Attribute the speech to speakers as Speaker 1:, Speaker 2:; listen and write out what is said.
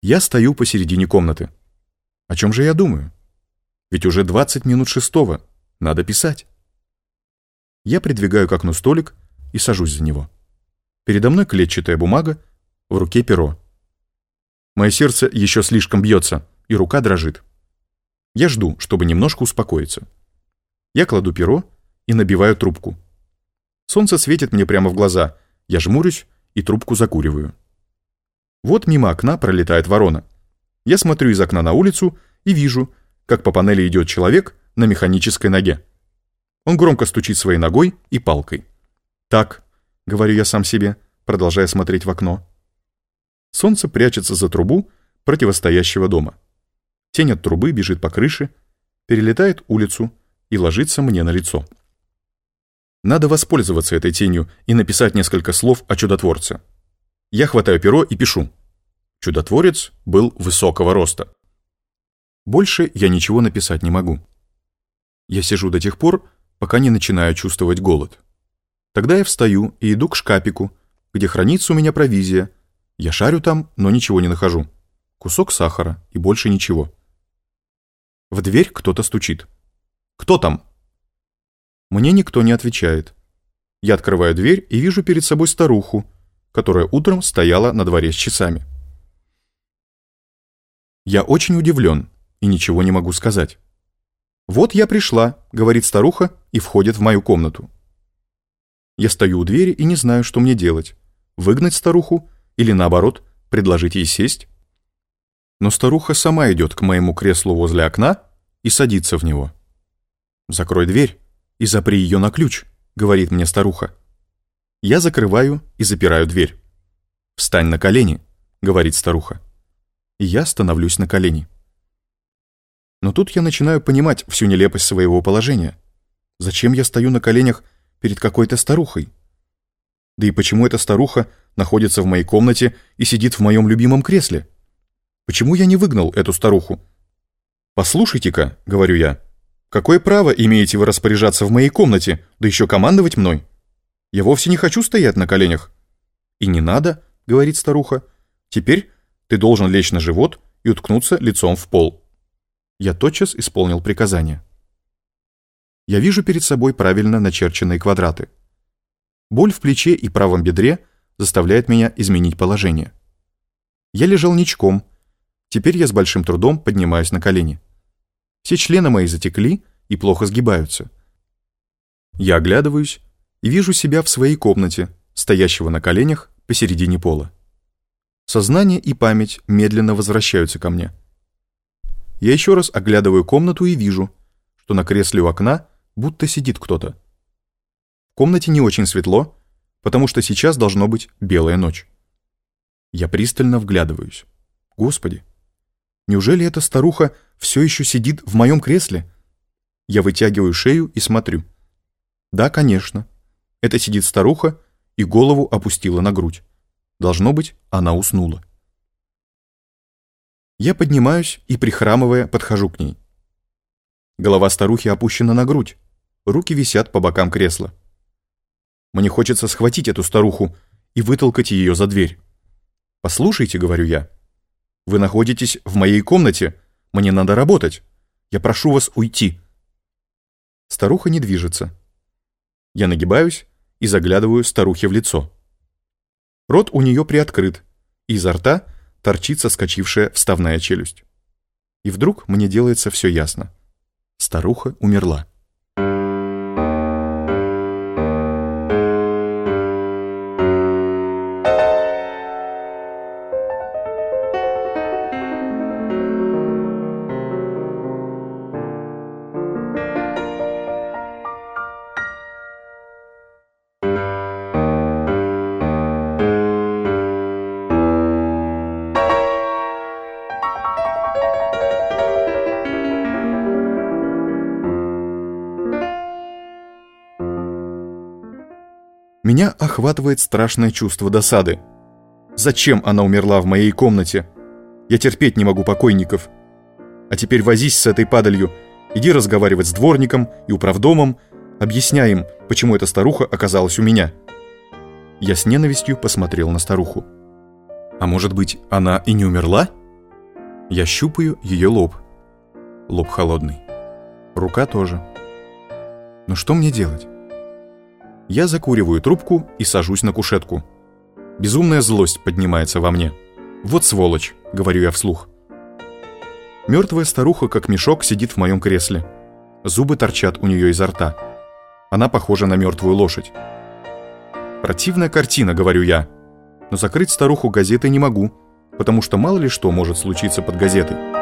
Speaker 1: Я стою посередине комнаты. О чем же я думаю? Ведь уже 20 минут шестого. Надо писать. Я придвигаю к окну столик и сажусь за него. Передо мной клетчатая бумага, в руке перо. Мое сердце еще слишком бьется, и рука дрожит. Я жду, чтобы немножко успокоиться. Я кладу перо и набиваю трубку. Солнце светит мне прямо в глаза. Я жмурюсь и трубку закуриваю. Вот мимо окна пролетает ворона. Я смотрю из окна на улицу и вижу, как по панели идет человек на механической ноге. Он громко стучит своей ногой и палкой. «Так», — говорю я сам себе, продолжая смотреть в окно. Солнце прячется за трубу противостоящего дома. Тень от трубы бежит по крыше, перелетает улицу и ложится мне на лицо. Надо воспользоваться этой тенью и написать несколько слов о чудотворце. Я хватаю перо и пишу. Чудотворец был высокого роста. Больше я ничего написать не могу. Я сижу до тех пор, пока не начинаю чувствовать голод. Тогда я встаю и иду к шкафику, где хранится у меня провизия. Я шарю там, но ничего не нахожу. Кусок сахара и больше ничего. В дверь кто-то стучит. «Кто там?» Мне никто не отвечает. Я открываю дверь и вижу перед собой старуху, которая утром стояла на дворе с часами. Я очень удивлен и ничего не могу сказать. «Вот я пришла», — говорит старуха и входит в мою комнату. Я стою у двери и не знаю, что мне делать. Выгнать старуху или, наоборот, предложить ей сесть? Но старуха сама идет к моему креслу возле окна и садится в него. «Закрой дверь и запри ее на ключ», — говорит мне старуха. Я закрываю и запираю дверь. «Встань на колени», — говорит старуха. И я становлюсь на колени. Но тут я начинаю понимать всю нелепость своего положения. Зачем я стою на коленях перед какой-то старухой? Да и почему эта старуха находится в моей комнате и сидит в моем любимом кресле? Почему я не выгнал эту старуху? «Послушайте-ка», — говорю я, — «какое право имеете вы распоряжаться в моей комнате, да еще командовать мной? Я вовсе не хочу стоять на коленях». «И не надо», — говорит старуха, — «теперь ты должен лечь на живот и уткнуться лицом в пол». Я тотчас исполнил приказание. Я вижу перед собой правильно начерченные квадраты. Боль в плече и правом бедре заставляет меня изменить положение. Я лежал ничком. Теперь я с большим трудом поднимаюсь на колени. Все члены мои затекли и плохо сгибаются. Я оглядываюсь и вижу себя в своей комнате, стоящего на коленях посередине пола. Сознание и память медленно возвращаются ко мне. Я еще раз оглядываю комнату и вижу, что на кресле у окна будто сидит кто-то. В комнате не очень светло, потому что сейчас должно быть белая ночь. Я пристально вглядываюсь. Господи, неужели эта старуха все еще сидит в моем кресле? Я вытягиваю шею и смотрю. Да, конечно. Это сидит старуха и голову опустила на грудь. Должно быть, она уснула. Я поднимаюсь и, прихрамывая, подхожу к ней. Голова старухи опущена на грудь, руки висят по бокам кресла. Мне хочется схватить эту старуху и вытолкать ее за дверь. «Послушайте», — говорю я, — «вы находитесь в моей комнате, мне надо работать. Я прошу вас уйти». Старуха не движется. Я нагибаюсь и заглядываю старухе в лицо. Рот у нее приоткрыт, и изо рта торчит соскочившая вставная челюсть. И вдруг мне делается все ясно. Старуха умерла. Меня охватывает страшное чувство досады. Зачем она умерла в моей комнате? Я терпеть не могу покойников. А теперь возись с этой падалью. Иди разговаривать с дворником и управдомом, объясняй им, почему эта старуха оказалась у меня. Я с ненавистью посмотрел на старуху. А может быть, она и не умерла? Я щупаю ее лоб. Лоб холодный. Рука тоже. Но что мне делать? Я закуриваю трубку и сажусь на кушетку. Безумная злость поднимается во мне. «Вот сволочь», — говорю я вслух. Мертвая старуха, как мешок, сидит в моем кресле. Зубы торчат у нее изо рта. Она похожа на мертвую лошадь. «Противная картина», — говорю я. Но закрыть старуху газетой не могу, потому что мало ли что может случиться под газетой.